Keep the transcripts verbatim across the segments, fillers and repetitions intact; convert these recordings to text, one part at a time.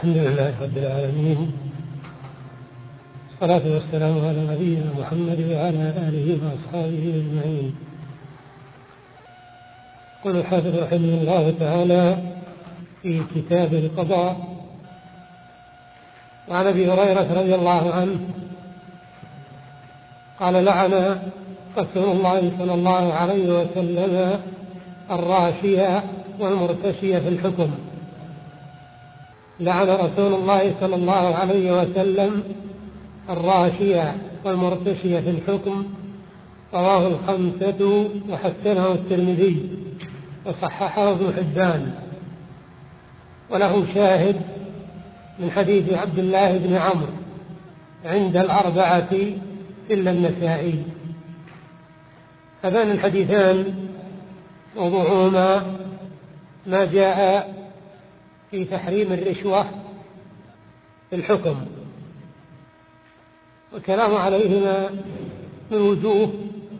الحمد لله رب العالمين، والصلاة والسلام على نبينا محمد وعلى آله وأصحابه أجمعين. يقول الحافظ رحمه الله تعالى في كتاب القضاء: وعن أبي هريرة رضي الله عنه قال: لعن رسول الله صلى الله عليه وسلم الراشية والمرتشية في الحكم. لعن رسول الله صلى الله عليه وسلم الراشية والمرتشية في الحكم. رواه الخمسة وحسنه الترمذي وصححه ابن حبان، وله شاهد من حديث عبد الله بن عمرو عند الأربعة إلا النسائي. هذان الحديثان موضوعهما ما جاء في تحريم الرشوة في الحكم، والكلام عليهما من وجوه،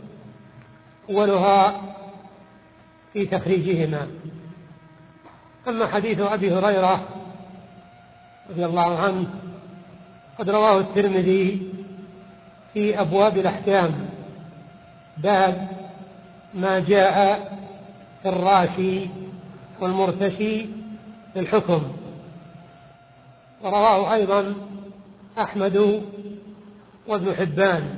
أولها في تخريجهما. أما حديث أبي هريرة رضي الله عنه قد رواه الترمذي في أبواب الأحكام، باب ما جاء في الراشي والمرتشي في الحكم. ورواه أيضا أحمد وابن حبان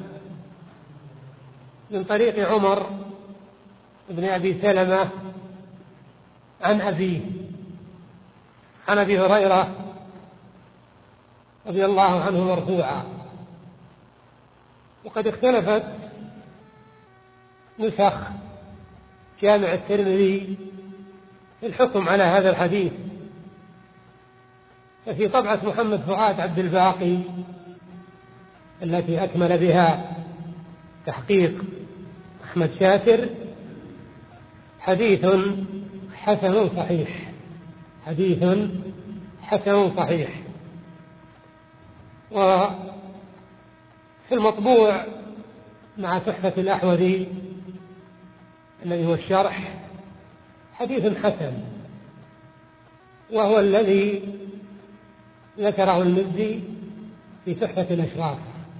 من طريق عمر بن أبي سلمة عن أبيه عن أبي هريرة رضي الله عنه مرفوعا. وقد اختلفت نسخ جامع الترمذي في الحكم على هذا الحديث، ففي طبعة محمد فؤاد عبد الباقي التي أكمل بها تحقيق أحمد شاكر حديث حسن صحيح حديث حسن صحيح وفي المطبوع مع تحفة الأحوذي الذي هو الشرح حديث حسن، وهو الذي ذكره المزي في تحفة الأشراف،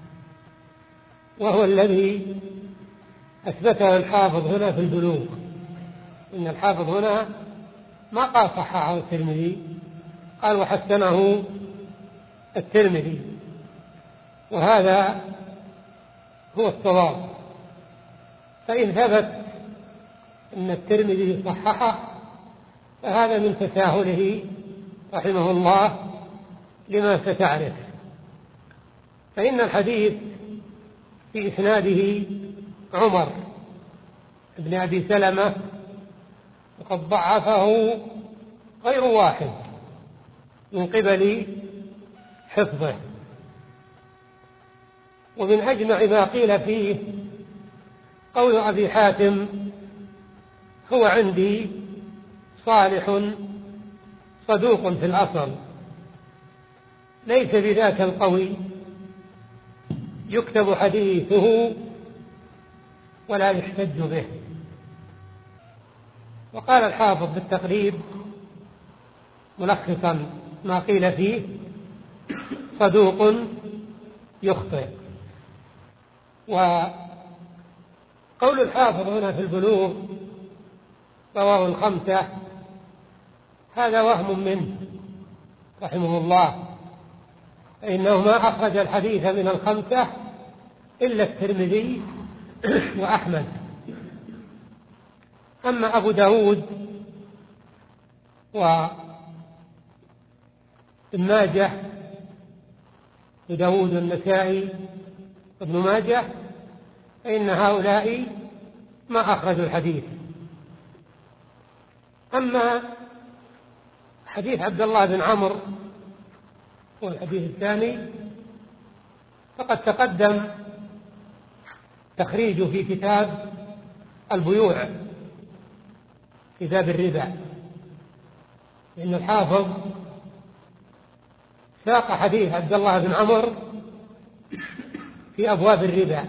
وهو الذي أثبته الحافظ هنا في البلوغ. إن الحافظ هنا ما قال صححه الترمذي، قال وحسنه الترمذي، وهذا هو الصواب. فإن ثبت أن الترمذي صححه فهذا من تساهله رحمه الله لما ستعرف. فإن الحديث في إسناده عمر بن أبي سلمة، وقد ضعفه غير واحد من قبل حفظه. ومن أجمع ما قيل فيه قول أبي حاتم: هو عندي صالح صدوق في الأصل، ليس بذاك القوي، يكتب حديثه ولا يحتج به. وقال الحافظ بالتقريب ملخصا ما قيل فيه: صدوق يخطئ. وقول الحافظ هنا في البلوغ رواه الخمسة هذا وهم منه رحمه الله، فإنه ما أخرج الحديث من الخمسة إلا الترمذي وأحمد. أما أبو داود وابن ماجه وداود والنسائي وابن ماجه فإن هؤلاء ما أخرجوا الحديث. أما حديث عبد الله بن عمرو والحديث الثاني فقد تقدم تخريجه في كتاب البيوع في باب الربا، لأن الحافظ ساق حديث عبد الله بن عمرو في أبواب الربا،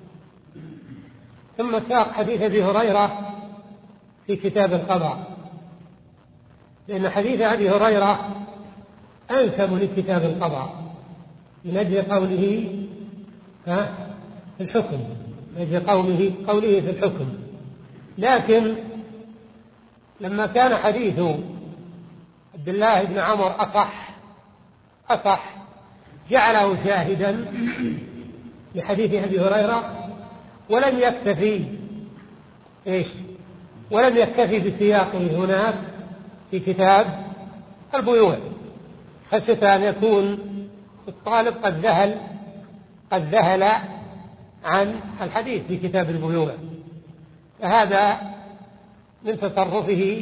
ثم ساق حديث أبي هريرة في كتاب القضاء، لأن حديث أبي هريرة أنسب لكتاب القضاء من أجل قوله ها في الحكم، من أجل قوله قوله في الحكم. لكن لما كان حديث عبد الله بن عمر أصح أصح جعله شاهدا لحديث أبي هريرة، ولم يكتفي إيش ولم يكتفي بسياقه هناك في كتاب البيوع، خشية أن يكون الطالب قد ذهل قد ذهل عن الحديث في كتاب البيوع. فهذا من تصرفه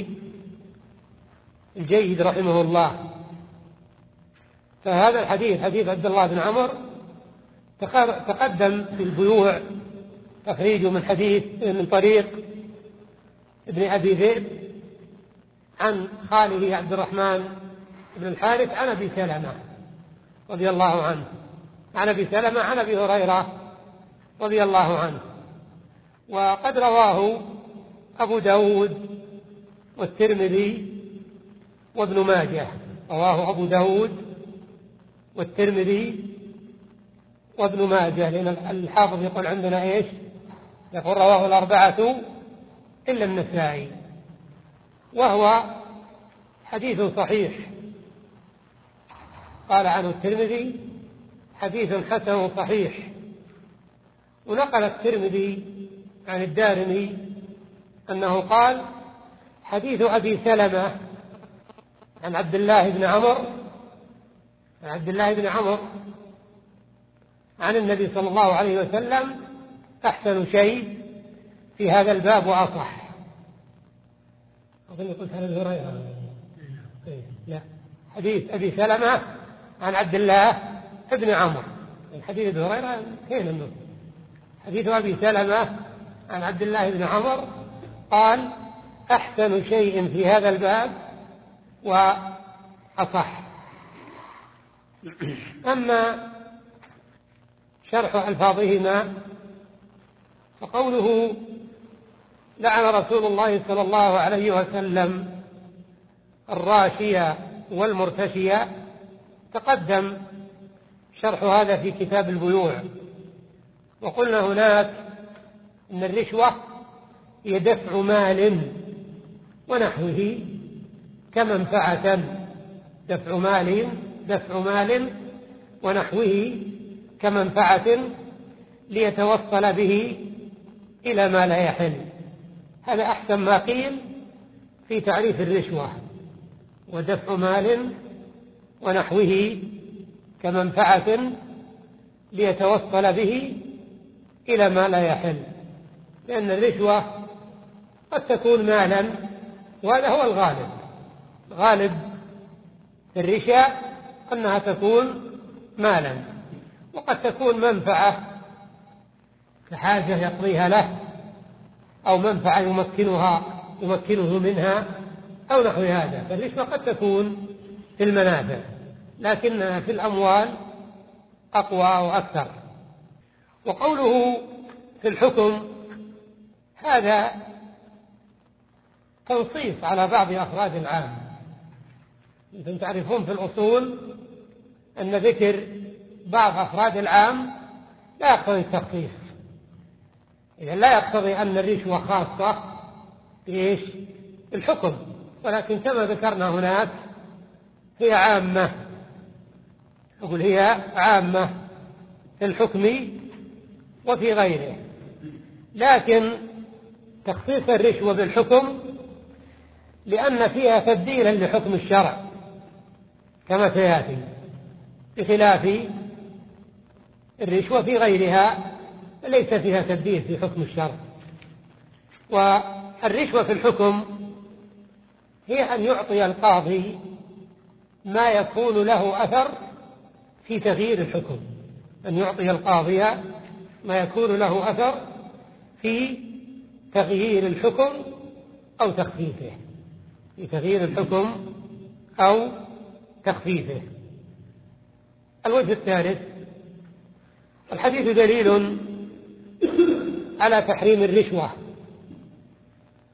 الجيد رحمه الله. فهذا الحديث حديث عبد الله بن عمر تقدم في البيوع تخريجه من حديث من طريق ابن أبي ذئب عن خاله عبد الرحمن بن الحارث عن أبي سلمة رضي الله عنه، عن أبي سلمة عن أبي هريرة رضي الله عنه. وقد رواه أبو داود والترمذي وابن ماجه، رواه أبو داود والترمذي وابن ماجه، لأن الحافظ يقول عندنا إيش يقول رواه الأربعة إلا النسائي، وهو حديث صحيح. قال عنه الترمذي حديث حسن صحيح. ونقل الترمذي عن الدارمي أنه قال حديث أبي سلمة عن عبد الله بن عمر عن عبد الله بن عمر عن النبي صلى الله عليه وسلم أحسن شيء في هذا الباب وأصح. أظن قلت عن أبي هريرة. لا، حديث أبي سلمة عن عبد الله بن عمر. حديث أبي هريرة كين النص. حديث أبي سلمة عن عبد الله بن عمر قال أحسن شيء في هذا الباب وأصح. أما شرح ألفاظهما فقوله لعن رسول الله صلى الله عليه وسلم الراشية والمرتشية، تقدم شرح هذا في كتاب البيوع. وقلنا هناك إن الرشوة هي دفع مال ونحوه كمنفعة، دفع مال دفع مال ونحوه كمنفعة ليتوصل به إلى ما لا يحل. هذا أحسن ما قيل في تعريف الرشوة، ودفع مال ونحوه كمنفعة ليتوصل به إلى ما لا يحل، لأن الرشوة قد تكون مالا، وهذا هو الغالب. غالب الرشا أنها تكون مالا، وقد تكون منفعة كحاجة يقضيها له، أو منفعة يمكنها يمكنه منها أو نحو هذا. فالرشوة قد تكون في المنافع، لكنها في الأموال أقوى وأكثر. وقوله في الحكم هذا تنصيص على بعض أفراد العام. أنتم تعرفون في الأصول أن ذكر بعض أفراد العام لا يقتضي التخصيص، إذا لا يقتضي أن الرشوة خاصة بإيش الحكم، ولكن كما ذكرنا هناك هي عامة، أقول هي عامة في الحكم وفي غيره. لكن تخصيص الرشوة بالحكم لأن فيها تبديلا لحكم الشرع كما سيأتي، بخلاف الرشوة في غيرها ليس فيها تبديل في حكم الشرع. والرشوة في الحكم هي أن يعطي القاضي ما يكون له أثر في تغيير الحكم، أن يعطي القاضي ما يكون له أثر في تغيير الحكم أو تخفيفه، في تغيير الحكم أو تخفيفه. الوجه الثالث: الحديث دليل على تحريم الرشوة،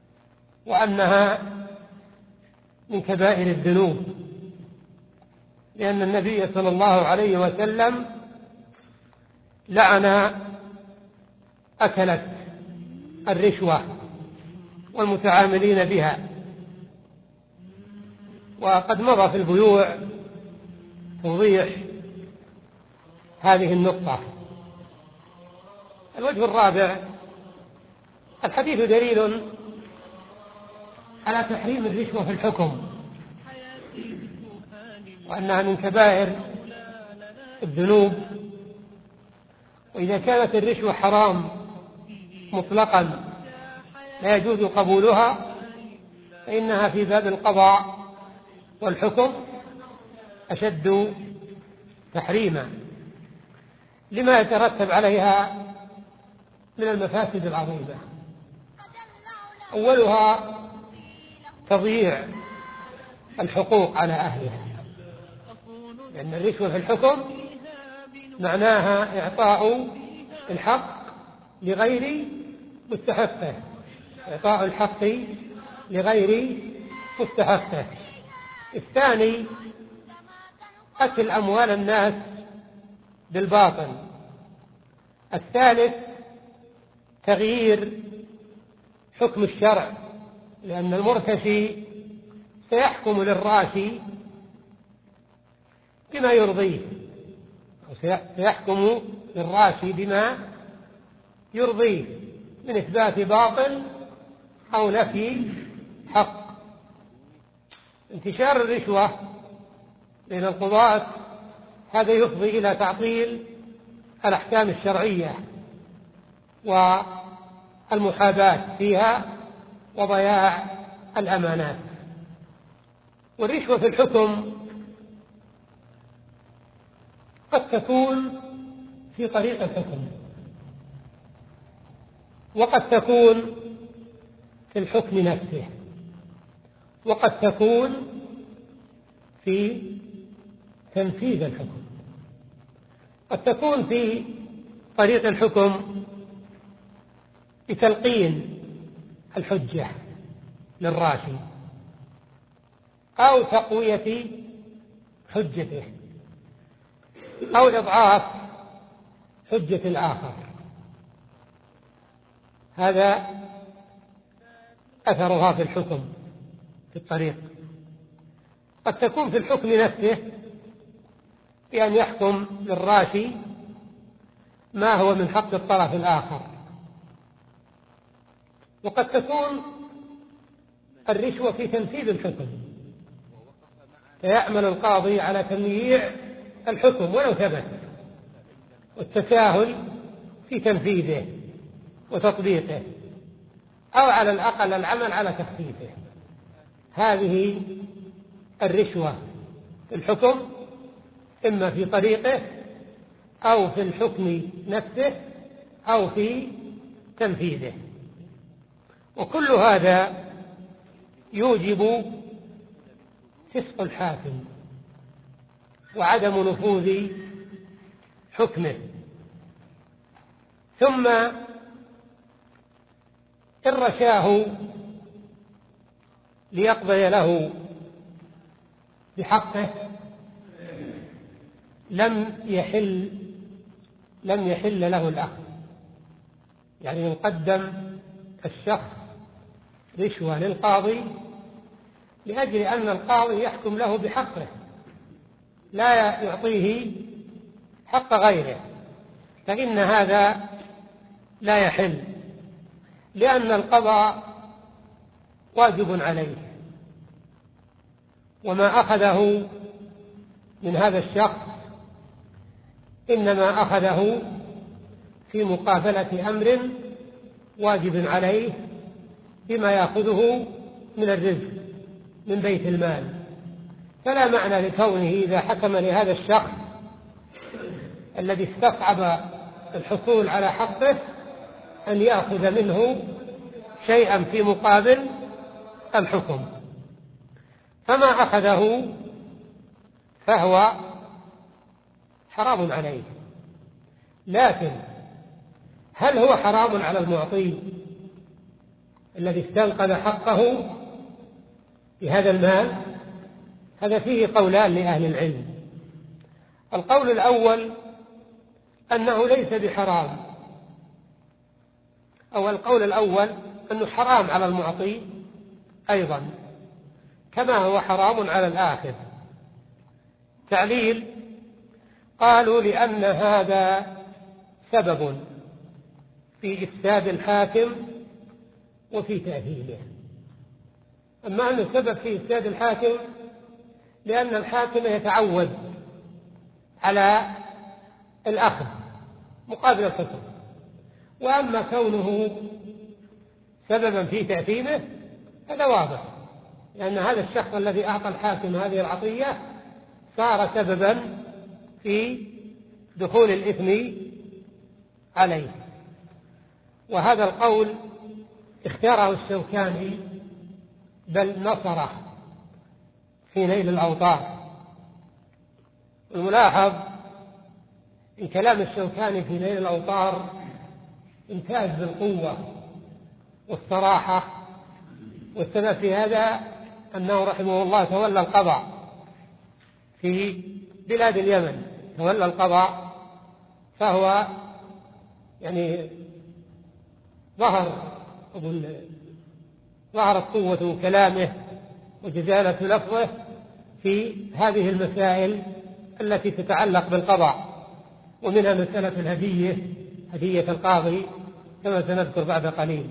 وأنها من كبائر الذنوب، لأن النبي صلى الله عليه وسلم لعن أكلة الرشوة والمتعاملين بها. وقد مضى في البيوع توضيح هذه النقطة. الوجه الرابع: الحديث دليل على تحريم الرشوة في الحكم، وأنها من كبائر الذنوب. وإذا كانت الرشوة حرام مطلقا لا يجوز قبولها، فإنها في باب القضاء والحكم أشد تحريما لما يترتب عليها من المفاسد العظيمة. أولها تضييع الحقوق على أهلها، لأن الرشوة في الحكم معناها إعطاء الحق لغير مستحقه، إعطاء الحق لغير مستحقه. الثاني أكل أموال الناس بالباطل. الثالث تغيير حكم الشرع، لأن المرتشي سيحكم للراشي بما يرضيه، سيحكم للراشي بما يرضيه من إثبات باطل أو نفي حق. انتشار الرشوة بين القضاة هذا يفضي إلى تعطيل الأحكام الشرعية والمحاباة فيها وضياع الأمانات. والرشوة في الحكم قد تكون في طريق الحكم، وقد تكون في الحكم نفسه، وقد تكون في تنفيذ الحكم. قد تكون في طريق الحكم بتلقين الحجة للراشي أو تقوية حجته أو إضعاف حجة الآخر. هذا أثرها في الحكم في الطريق. قد تكون في الحكم نفسه بأن يحكم للراشي ما هو من حق الطرف الآخر. وقد تكون الرشوة في تنفيذ الحكم، فيعمل القاضي على تمييع الحكم ولو ثبت، والتساهل في تنفيذه وتطبيقه، أو على الأقل العمل على تخفيفه. هذه الرشوة في الحكم إما في طريقه أو في الحكم نفسه أو في تنفيذه. وكل هذا يوجب فسق الحاكم وعدم نفوذ حكمه. ثم إن رشاه ليقضي له بحقه لم يحل لم يحل له الأخذ. يعني يقدم الشخص رشوة للقاضي لأجل أن القاضي يحكم له بحقه، لا يعطيه حق غيره، فإن هذا لا يحل، لأن القضاء واجب عليه، وما أخذه من هذا الشخص إنما أخذه في مقابلة أمر واجب عليه بما يأخذه من الرزق من بيت المال. فلا معنى لكونه إذا حكم لهذا الشخص الذي استصعب الحصول على حقه أن يأخذ منه شيئا في مقابل الحكم. فما أخذه فهو حرام عليه. لكن هل هو حرام على المعطي الذي استنقذ حقه بهذا المال؟ هذا فيه قولان لأهل العلم. القول الأول أنه ليس بحرام، أو القول الأول أنه حرام على المعطي أيضا كما هو حرام على الآخذ. تعليل: قالوا لأن هذا سبب في إفساد الحاكم وفي تأثيره. أما أنه سبب في إفساد الحاكم لأن الحاكم يتعود على الأخذ مقابل الحكم، وأما كونه سببا في تأثيمه هذا واضح، لأن هذا الشخص الذي أعطى الحاكم هذه العطية صار سببا في دخول الإثم عليه. وهذا القول اختاره الشوكاني بل نصره في نيل الأوطار. الملاحظ إن كلام الشوكاني في نيل الأوطار امتاز بالقوة والصراحة، والسبب في هذا أنه رحمه الله تولى القضاء في بلاد اليمن، تولى القضاء، فهو يعني ظهر ظهرت قوة كلامه وجزالة لفظه في هذه المسائل التي تتعلق بالقضاء، ومنها مسألة الهدية، هدية القاضي كما سنذكر بعد قليل.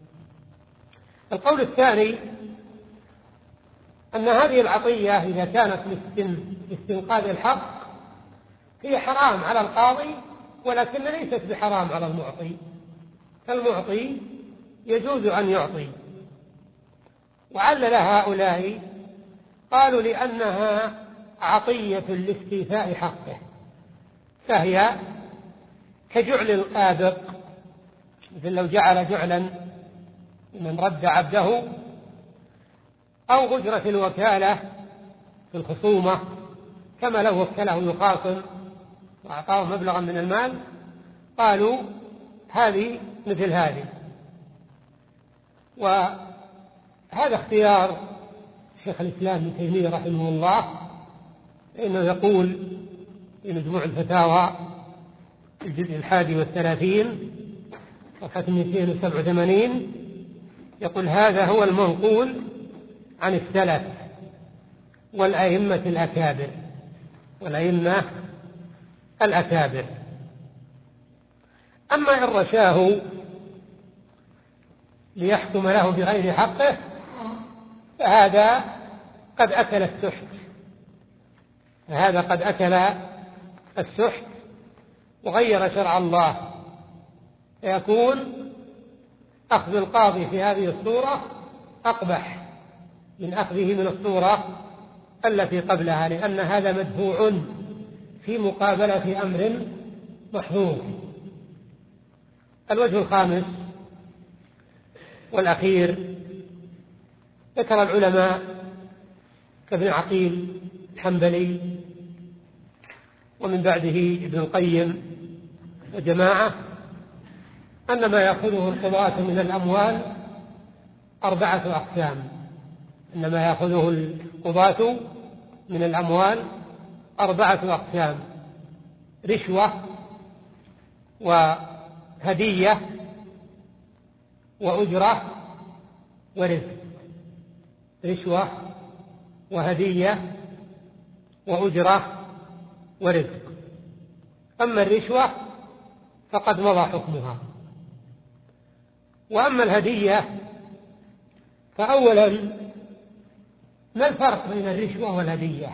القول الثاني أن هذه العطية إذا كانت لاستنقاذ الحق هي حرام على القاضي، ولكن ليست بحرام على المعطي، فالمعطي يجوز أن يعطي. وعلل هؤلاء قالوا لأنها عطية لاستيفاء حقه، فهي كجعل الآبق، مثل لو جعل جعلا من رد عبده، أو أجرة الوكالة في الخصومة، كما لو وكله يخاصم وأعطاه مبلغا من المال، قالوا هذه مثل هذه. وهذا اختيار شيخ الإسلام ابن تيمية رحمه الله، إنه يقول في مجموع الفتاوى الجزء الحادي والثلاثين صفحة مئتين وسبعة وثمانين، يقول: هذا هو المنقول عن السلف والأئمة الأكابر والأئمة الأكابر. أما إن رشاه ليحكم له بغير حقه فهذا قد أكل السحت، فهذا قد أكل السحت وغير شرع الله، فيكون أخذ القاضي في هذه الصورة أقبح من أخذه من الصورة التي قبلها، لأن هذا مدفوع في مقابلة أمر محظور. الوجه الخامس والأخير ذكر العلماء كابن عقيل الحنبلي ومن بعده ابن القيم وجماعة أن ما يأخذه القضاة من الأموال أربعة أقسام، أن ما يأخذه القضاة من الأموال أربعة أقسام: رشوة وهدية وأجرة ورزق. رشوة وهدية وأجرة ورزق. أما الرشوة فقد مضى حكمها. وأما الهدية فأولا ما الفرق بين الرشوة والهدية؟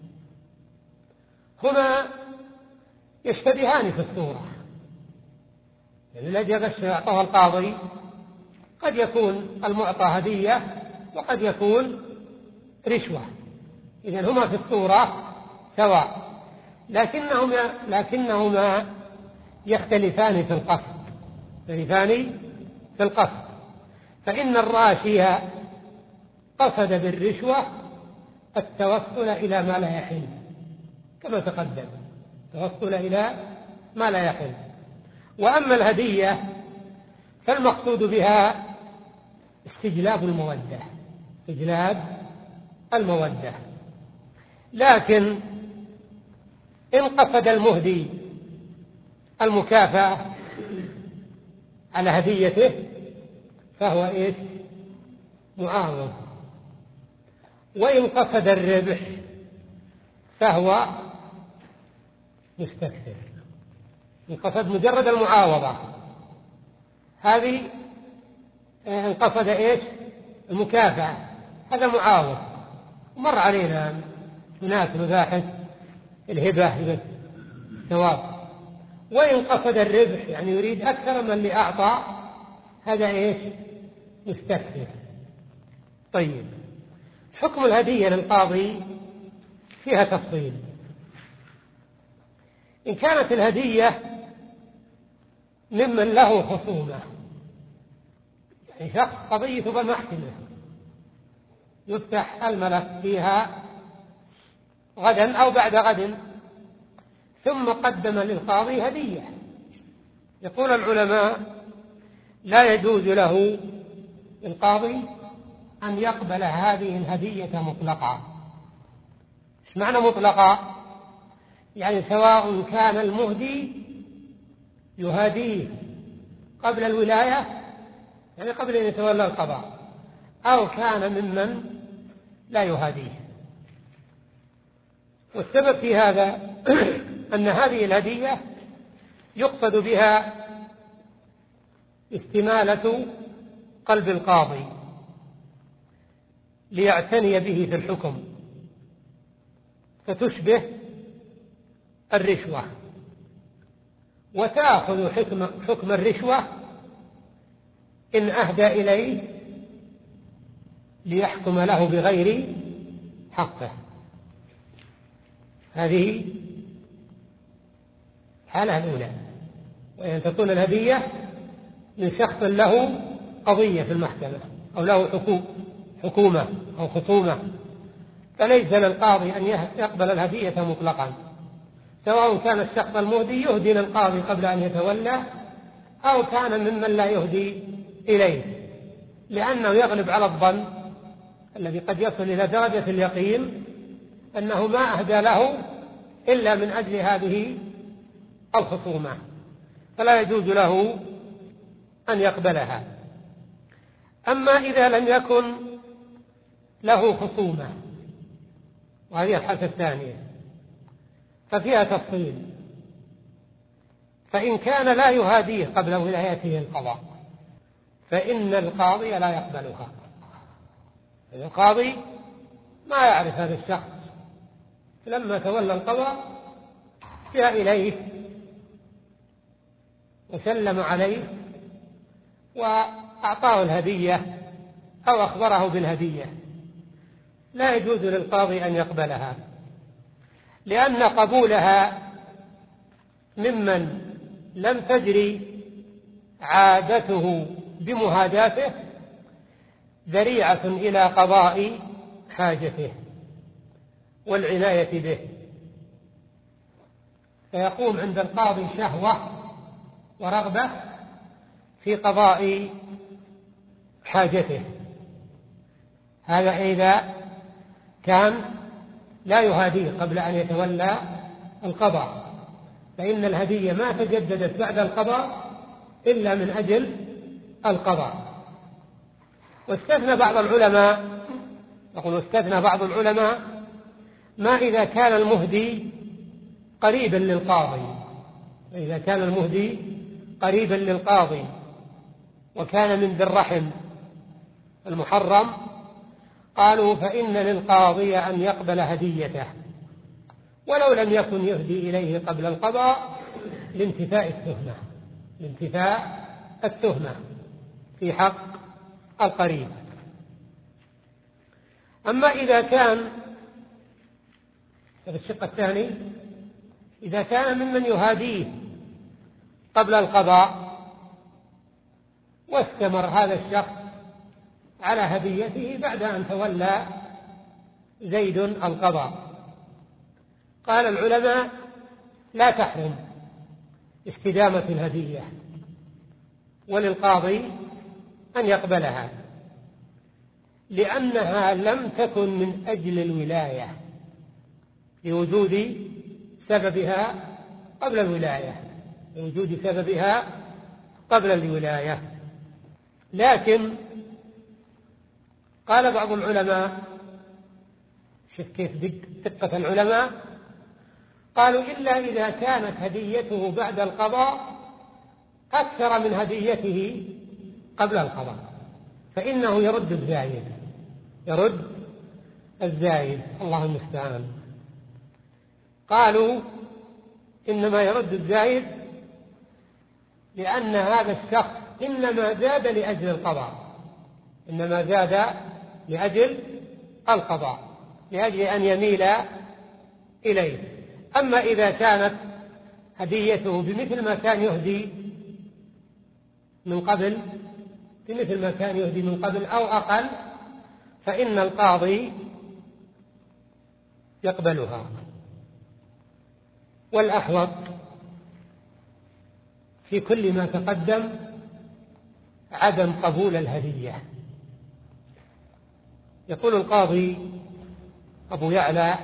هما يشتبهان في الصورة، يعني الذي غش يعطاه القاضي قد يكون المعطى هدية وقد يكون رشوة، إذن هما في الصورة سواء، لكنهما, لكنهما يختلفان في القصد، يختلفان في القصد. فإن الراشي قصد بالرشوة التوصل إلى ما لا يحل كما تقدم، التوصل إلى ما لا يحل. وأما الهدية فالمقصود بها استجلاب المودة، استجلاب المودة. لكن إن قصد المهدي المكافأة على هديته فهو إيش؟ معاوض. وإن قصد الربح فهو مستكثر. إن قصد مجرد المعاوضة هذه، إن قصد إيش؟ المكافأة، هذا معاوض. مر علينا هناك مباحث الهبة، هبة ثواب. وإن قصد الربح يعني يريد أكثر من اللي أعطى، هذا إيش؟ مستكثر. طيب، حكم الهدية للقاضي فيها تفصيل. إن كانت الهدية ممن له خصومة، يعني شخص قضيته بالمحكمة يفتح الملف فيها غدا أو بعد غد، ثم قدم للقاضي هدية، يقول العلماء لا يجوز له القاضي أن يقبل هذه الهدية مطلقة. إيش معنى مطلقة؟ يعني سواء كان المهدي يهديه قبل الولاية، يعني قبل أن يتولى القضاء، أو كان ممن لا يهديه. والسبب في هذا أن هذه الهدية يقصد بها استمالة قلب القاضي ليعتني به في الحكم، فتشبه الرشوة، وتأخذ حكم, حكم الرشوة إن أهدى إليه ليحكم له بغير حقه. هذه الحالة الأولى. وأن تكون الهدية من شخص له قضية في المحكمة أو له حكومة أو خصومة، فليس للقاضي أن يقبل الهدية مطلقا، سواء كان الشخص المهدي يهدي للقاضي قبل أن يتولى أو كان ممن لا يهدي إليه، لأنه يغلب على الظن الذي قد يصل إلى درجة اليقين أنه ما أهدى له إلا من أجل هذه الخصومة، فلا يجوز له أن يقبلها. أما إذا لم يكن له خصومة، وهذه الحالة الثانية، ففيها تفصيل. فإن كان لا يهاديه قبل ولايته القضاء فإن القاضي لا يقبلها. القاضي ما يعرف هذا الشخص، لما تولى القضاء جاء إليه وسلم عليه وأعطاه الهدية أو أخبره بالهدية، لا يجوز للقاضي أن يقبلها، لأن قبولها ممن لم تجري عادته بمهاداته ذريعة إلى قضاء حاجته والعناية به، فيقوم عند القاضي شهوة ورغبة في قضاء حاجته. هذا إذا كان لا يهاديه قبل أن يتولى القضاء، فإن الهدية ما تجددت بعد القضاء إلا من أجل القضاء. واستثنى بعض العلماء، يقول استثنى بعض العلماء ما إذا كان المهدي قريبا للقاضي، إذا كان المهدي قريبا للقاضي وكان من ذي الرحم المحرم، قالوا فإن للقاضي أن يقبل هديته ولو لم يكن يهدي إليه قبل القضاء لانتفاء التهمة لانتفاء التهمة في حق القريب. أما إذا كان في الشق الثاني، إذا كان ممن يهاديه قبل القضاء واستمر هذا الشخص على هديته بعد أن تولى زيد القضاء، قال العلماء لا تحرم استدامة الهدية، وللقاضي أن يقبلها، لأنها لم تكن من أجل الولاية لوجود سببها قبل الولاية، لوجود سببها قبل الولاية. لكن قال بعض العلماء، شوف كيف دقة العلماء، قالوا إلا إذا كانت هديته بعد القضاء أكثر من هديته قبل القضاء فإنه يرد الزايد، يرد الزايد، الله المستعان. قالوا إنما يرد الزايد لأن هذا الشخص إنما زاد لأجل القضاء، إنما زاد لأجل القضاء، لأجل أن يميل إليه. أما إذا كانت هديته بمثل ما كان يهدي من قبل بمثل ما كان يهدي من قبل أو أقل فإن القاضي يقبلها. والأحوط في كل ما تقدم عدم قبول الهدية. يقول القاضي أبو يعلى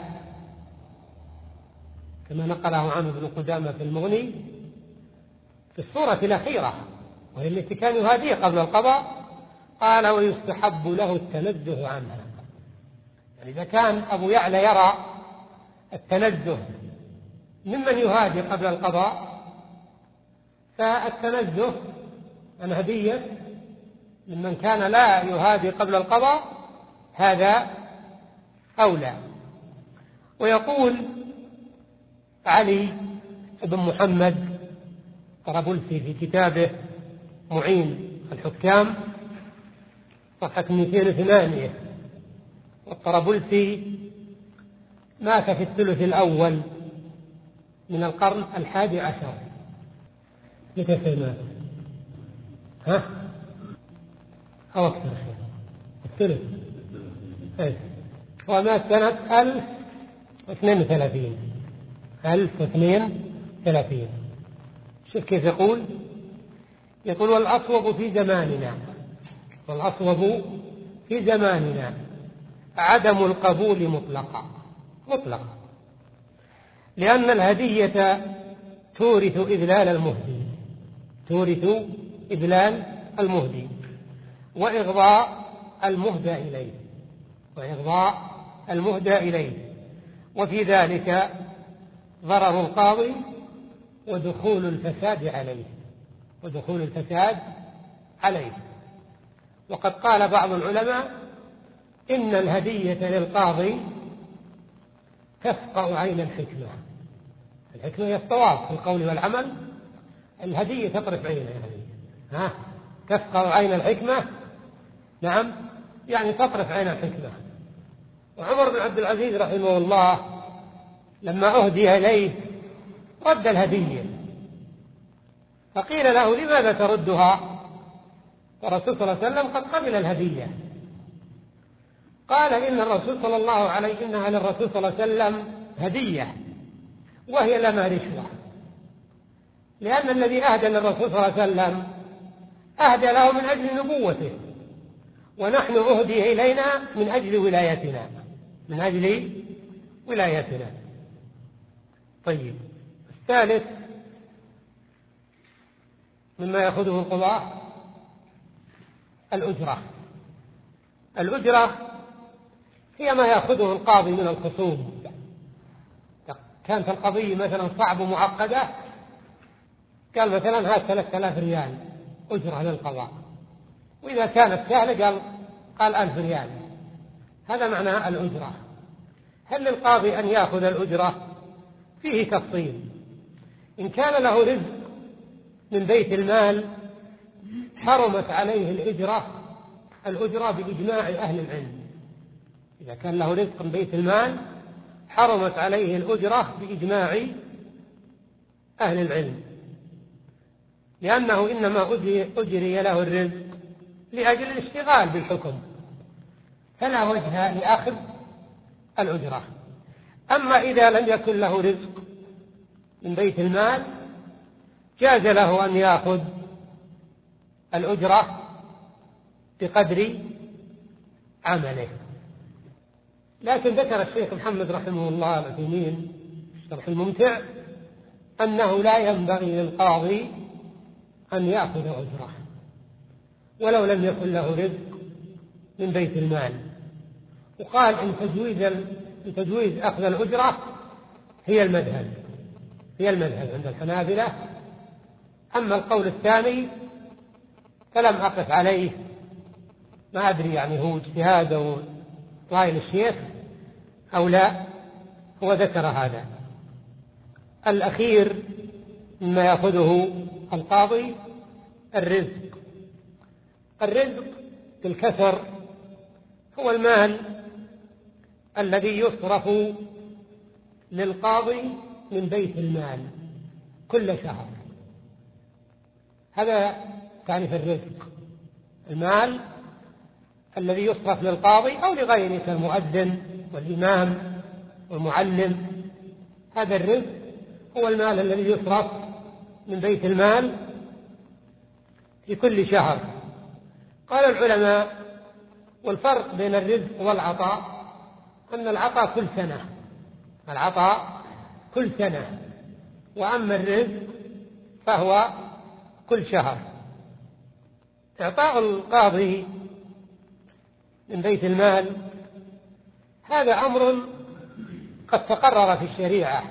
كما نقله عنه ابن قدامة في المغني في الصورة الأخيرة وهي التي كان يهاديه قبل القضاء، قال ويستحب له التنزه عنها. يعني إذا كان أبو يعلى يرى التنزه ممن يهادي قبل القضاء فالتنزه عن هدية ممن كان لا يهادي قبل القضاء هذا أولى. ويقول علي بن محمد طرابلسي في كتابه معين الحكام صفحة مئتين وثمانية، والطرابلسي مات في الثلث الأول من القرن الحادي عشر. متى مات؟ ها؟ أو أكثر شيء الثلث. أيه. ومات سنة ألف واثنين وثلاثين ألف واثنين وثلاثين. شوف كيف يقول يقول والأصوب في زماننا والأصوب في زماننا عدم القبول مطلقا مطلقا لأن الهدية تورث إذلال المهدي تورث إذلال المهدي وإغضاء المهدى إليه وإغضاء المهدى إليه وفي ذلك ضرر القاضي ودخول الفساد عليه ودخول الفساد عليه. وقد قال بعض العلماء إن الهدية للقاضي تفقع عين الحكمة. الحكمة هي الصواب في القول والعمل، الهدية تطرف عينه يعني ها تفقع عين الحكمة. نعم يعني تطرف عين الحكمة. وعمر بن عبد العزيز رحمه الله لما أهدي إليه رد الهدية فقيل له لماذا تردها؟ والرسول صلى الله عليه وسلم قد قبل الهدية. قال إن الرسول صلى الله عليه إنها للرسول صلى الله عليه وسلم هدية وهي لنا رشوة، لأن الذي أهدى للرسول صلى الله عليه وسلم أهدى له من أجل نبوته، ونحن أهدي إلينا من أجل ولايتنا من أجل ولايتنا. طيب الثالث مما يأخذه القضاء الأجرة. الأجرة هي ما يأخذه القاضي من الخصوم. كانت القضية مثلا صعبة ومعقدة قال مثلا هذا ثلاثة آلاف ريال أجرة للقضاء، وإذا كانت سهلة قال قال ألف ريال. هذا معنى الأجرة. هل للقاضي أن يأخذ الأجرة؟ فيه تفصيل. إن كان له رزق من بيت المال حرمت عليه الأجرة الأجرة بإجماع أهل العلم. إذا كان له رزق من بيت المال حرمت عليه الأجرة بإجماع أهل العلم، لأنه إنما أجري له الرزق لأجل الاشتغال بالحكم فلا وجه لأخذ الأجرة. أما إذا لم يكن له رزق من بيت المال جاز له أن يأخذ الأجرة بقدر عمله. لكن ذكر الشيخ محمد رحمه الله العثيمين الشرح الممتع أنه لا ينبغي للقاضي أن يأخذ أجره ولو لم يكن له رزق من بيت المال، وقال إن تجويز تجويز أخذ الأجرة هي المذهب هي المذهب عند الحنابلة. أما القول الثاني فلم أقف عليه، ما أدري يعني هو اجتهاد أو رأي الشيخ أو لا، هو ذكر هذا. الأخير مما يأخذه القاضي الرزق. الرزق بالكسر هو المال الذي يصرف للقاضي من بيت المال كل شهر، هذا تعريف الرزق، المال الذي يصرف للقاضي أو لغيره كالمؤذن والإمام والمعلم. هذا الرزق هو المال الذي يصرف من بيت المال في كل شهر. قال العلماء والفرق بين الرزق والعطاء أن العطاء كل سنة العطاء كل سنة وأما الرزق فهو كل شهر. إعطاء القاضي من بيت المال هذا أمر قد تقرر في الشريعة،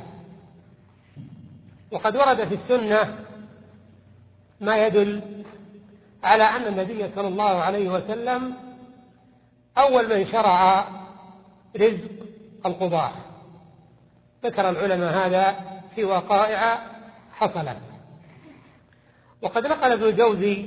وقد ورد في السنة ما يدل على أن النبي صلى الله عليه وسلم أول من شرع رزق القضاة. ذكر العلماء هذا في وقائع حصلت. وقد نقل ابن الجوزي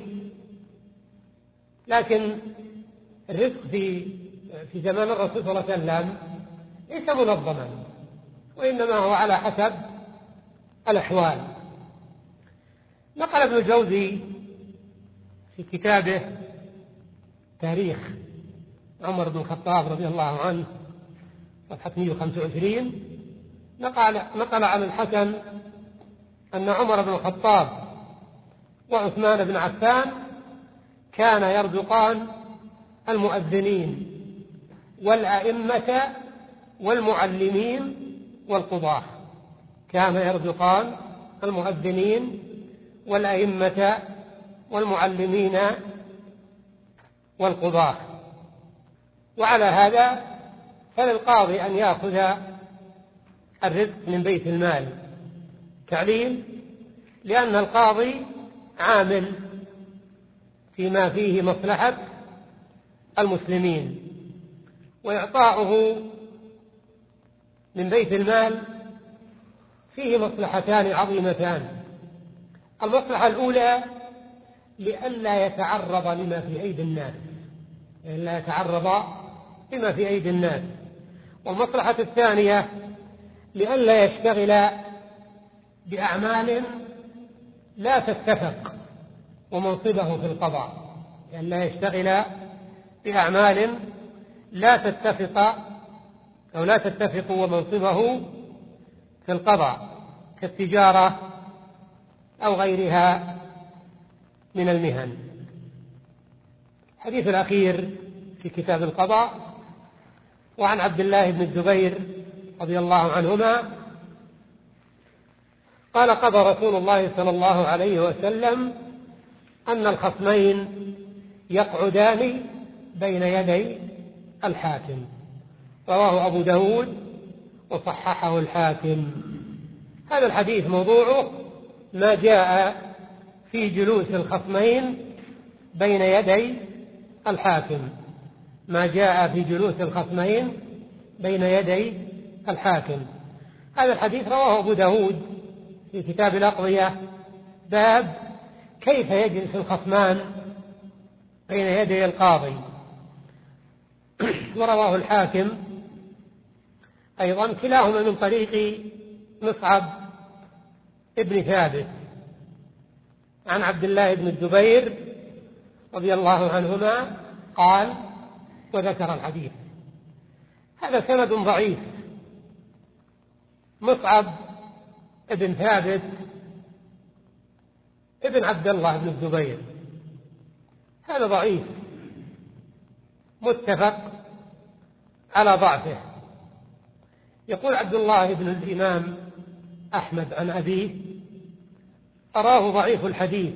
لكن الرزق في في زمان الرسول صلى الله عليه وسلم ليس منظما، وإنما هو على حسب الأحوال. نقل ابن الجوزي في كتابه تاريخ عمر بن الخطاب رضي الله عنه صفحة مئة وخمسة وعشرين، نقل, نقل عن الحسن أن عمر بن الخطاب وعثمان بن عفان كان يرزقان المؤذنين والأئمة والمعلمين والقضاة. كان يرزقان المؤذنين والأئمة والمعلمين والقضاة. وعلى هذا فللقاضي أن يأخذ الرزق من بيت المال. تعليل لأن القاضي عامل فيما فيه مصلحة المسلمين، وإعطاؤه من بيت المال فيه مصلحتان عظيمتان. المصلحة الأولى لئلا يتعرض لما في أيدي الناس لئلا يتعرض لما في أيدي الناس والمصلحة الثانية لئلا يشتغل بأعمال لا تتفق ومنصبه في القضاء لئلا يشتغل بأعمال لا تتفق أو لا تتفق ومنصبه في القضاء كالتجارة أو غيرها من المهن. الحديث الأخير في كتاب القضاء وعن عبد الله بن الزبير رضي الله عنهما قال قضى رسول الله صلى الله عليه وسلم أن الخصمين يقعدان بين يدي الحاكم. رواه أبو داود وصححه الحاكم. هذا الحديث موضوعه ما جاء في جلوس الخصمين بين يدي الحاكم ما جاء في جلوس الخصمين بين يدي الحاكم. هذا الحديث رواه أبو داود في كتاب الأقضية باب كيف يجلس الخصمان بين يدي القاضي، ورواه الحاكم أيضا كلاهما من طريق مصعب ابن ثابت عن عبد الله بن الزبير رضي الله عنهما قال وذكر الحديث. هذا سند ضعيف. مصعب ابن ثابت ابن عبد الله بن الزبير هذا ضعيف متفق على ضعفه. يقول عبد الله بن الإمام أحمد عن أبيه أراه ضعيف الحديث،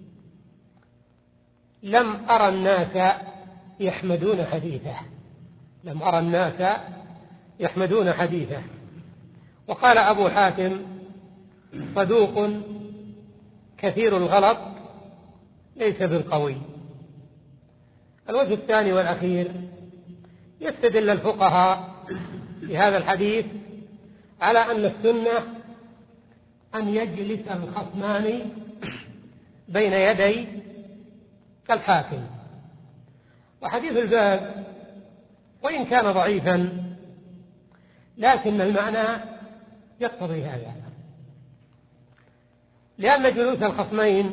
لم أرى الناس يحمدون حديثه لم أرى الناس يحمدون حديثه. وقال أبو حاتم صدوق كثير الغلط ليس بالقوي. الوجه الثاني والأخير، يستدل الفقهاء بهذا الحديث على أن السنة أن يجلس الخصمان بين يدي الحاكم. وحديث الباب وإن كان ضعيفا لكن المعنى يقتضي هذا، لأن جلوس الخصمين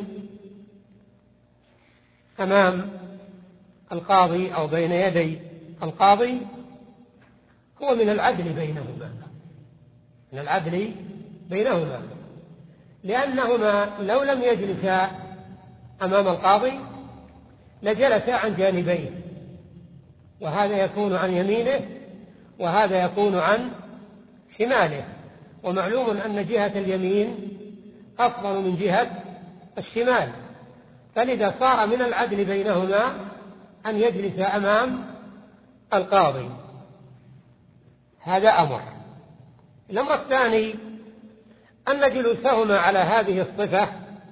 أمام القاضي أو بين يدي القاضي هو من العدل بينهما من العدل بينهما لأنهما لو لم يجلسا أمام القاضي لجلسا عن جانبيه، وهذا يكون عن يمينه وهذا يكون عن شماله، ومعلوم أن جهة اليمين أفضل من جهة الشمال، فلذا صار من العدل بينهما أن يجلس أمام القاضي. هذا أمر. الأمر الثاني أن جلوسهما على هذه الصفة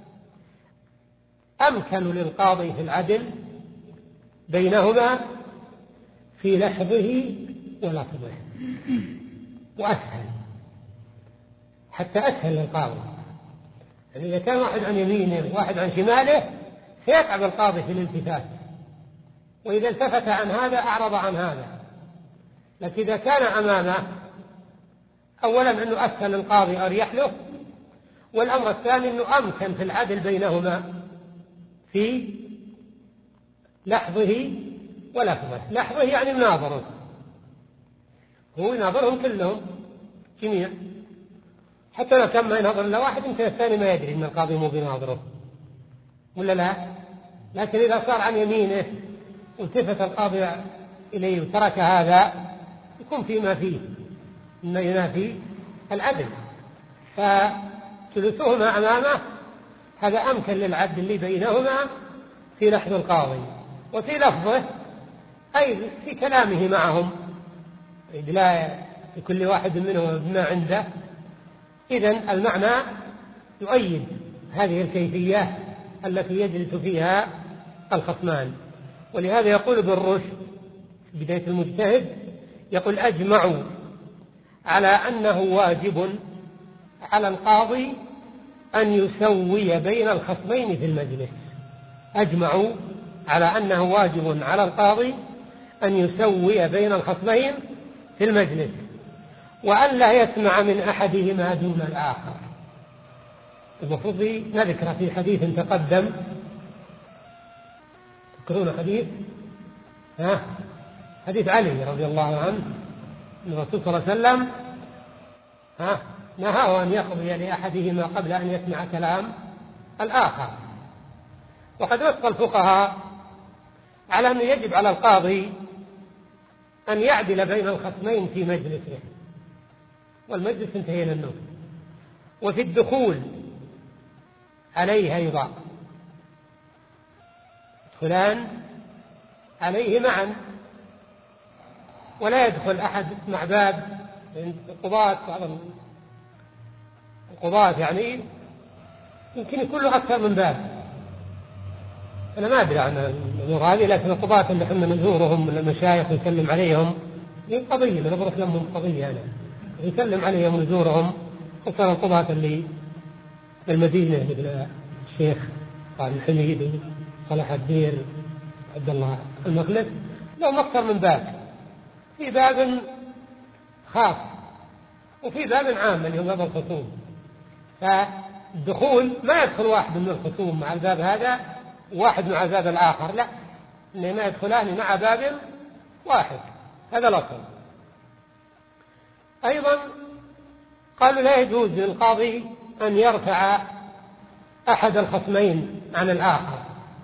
أمكن للقاضي في العدل بينهما في لحظه ولفظه، وأسهل حتى أسهل للقاضي. يعني إذا كان واحد عن يمينه وواحد عن شماله سيتعب القاضي في الالتفات، وإذا التفت عن هذا أعرض عن هذا. لكن إذا كان أمامه أولا أنه أسهل للقاضي أريح له، والأمر الثاني أنه أمكن في العدل بينهما في لحظه ولفظه. لحظه يعني مناظره، هو يناظرهم كلهم جميع، حتى لو كان ما يناظر إلا واحد يمكن الثاني ما يدري أن القاضي مو بيناظره ولا لا. لكن إذا صار عن يمينه والتفت القاضي إليه وترك هذا يكون فيما فيه إنه ينافي العدل، فجلوسهما أمامه هذا أمكن للعدل اللي بينهما في لحظ القاضي. وفي لفظه أي في كلامه معهم، لا لكل واحد منهم بما عنده. إذن المعنى يؤيد هذه الكيفية التي يجلس فيها الخصمان. ولهذا يقول ابن رشد بداية المجتهد، يقول أجمعوا على أنه واجب على القاضي أن يسوي بين الخصمين في المجلس. أجمعوا على أنه واجب على القاضي أن يسوي بين الخصمين في المجلس، وأن لا يسمع من أحدهما دون الآخر. المفروض نذكر في حديث تقدم، تذكرون حديث ها حديث علي رضي الله عنه أن الرسول صلى الله عليه وسلم ها نهاه أن يقضي لأحدهما قبل أن يسمع كلام الآخر. وقد نص الفقهاء على أنه يجب على القاضي أن يعدل بين الخصمين في مجلسه، والمجلس انتهينا منه. وفي الدخول عليه أيضا، يدخلان عليه معا، ولا يدخل أحد مع باب. القضاة بعض القضاة يعني يمكن يكون له أكثر من باب، أنا ما أدري عن الأمور هذه، لكن القضاة اللي احنا نزورهم المشايخ ونسلم عليهم هي قضية، أنا بروح لهم قضية، أنا نسلم عليهم ونزورهم، خصوصا القضاة اللي في المدينة مثل الشيخ قال الحميد صلاح الدين عبد الله المخلص، لهم أكثر من باب، في باب خاص وفي باب عام اللي هو باب الخصوم. فالدخول ما يدخل واحد من الخصوم مع الباب هذا وواحد مع الباب الآخر، لا، إنما يدخلان مع باب واحد، هذا الأصل. أيضا قالوا لا يجوز للقاضي أن يرفع أحد الخصمين عن الآخر،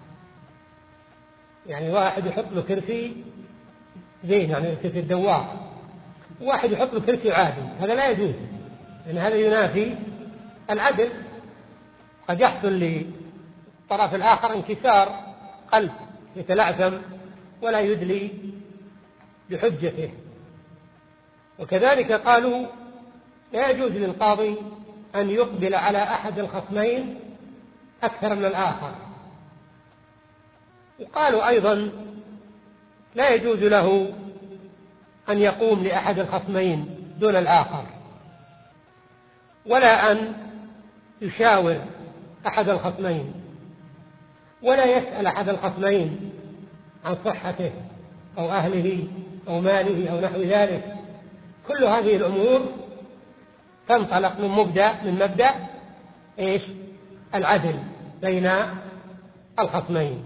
يعني واحد يحط له كرسي زين يعني كرسي الدوار، واحد يحط له كرسي عادي، هذا لا يجوز، لأن هذا ينافي العدل قد يحصل للطرف الآخر انكسار قلب، يتلعثم ولا يدلي بحجته. وكذلك قالوا لا يجوز للقاضي أن يقبل على أحد الخصمين أكثر من الآخر. وقالوا أيضا لا يجوز له أن يقوم لأحد الخصمين دون الآخر، ولا أن يشاور أحد الخصمين، ولا يسأل أحد الخصمين عن صحته أو أهله أو ماله أو نحو ذلك. كل هذه الأمور تنطلق من مبدأ من مبدأ إيش؟ العدل بين الخصمين.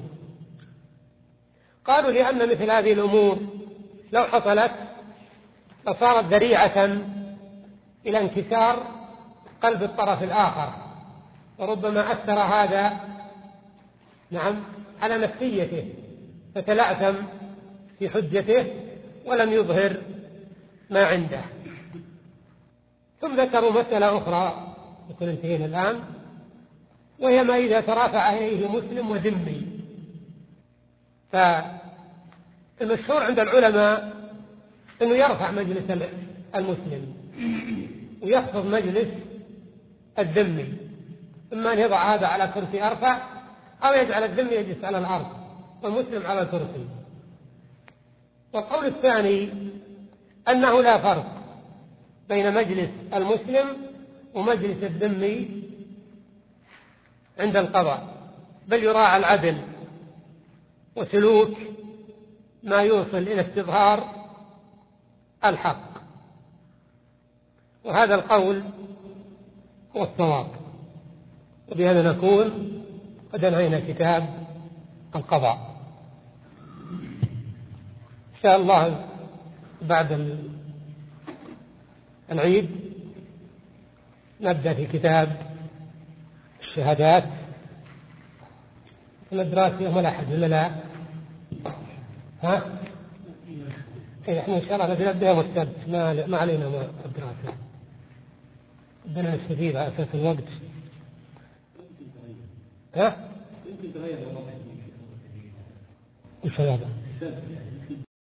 قالوا لأن مثل هذه الأمور لو حصلت فصارت ذريعة إلى انكسار قلب الطرف الآخر، وربما أثر هذا نعم على نفسيته فتلعثم في حجته ولم يظهر ما عنده. ثم ذكروا مسألة أخرى نكون انتهينا الآن، وهي ما إذا ترافع إليه مسلم وذمي. فالمشهور عند العلماء أنه يرفع مجلس المسلم ويخفض مجلس الذمي، إما أن يضع هذا على كرسي أرفع أو يجعل الذمي يجلس على الأرض والمسلم على الكرسي. والقول الثاني أنه لا فرق بين مجلس المسلم ومجلس الذمي عند القضاء، بل يراعى العدل وسلوك ما يوصل إلى استظهار الحق. وهذا القول هو الصواب. وبهذا نكون قد انهينا كتاب القضاء. إن شاء الله بعد العيد نبدأ في كتاب الشهادات. الدراسة يوم الأحد ولا لا؟ ها؟ إيه إحنا إن شاء الله نبدأ يوم السبت، ما ما علينا ما الدراسة. بدنا نستفيد على أساس الوقت. ها؟ وش هذا؟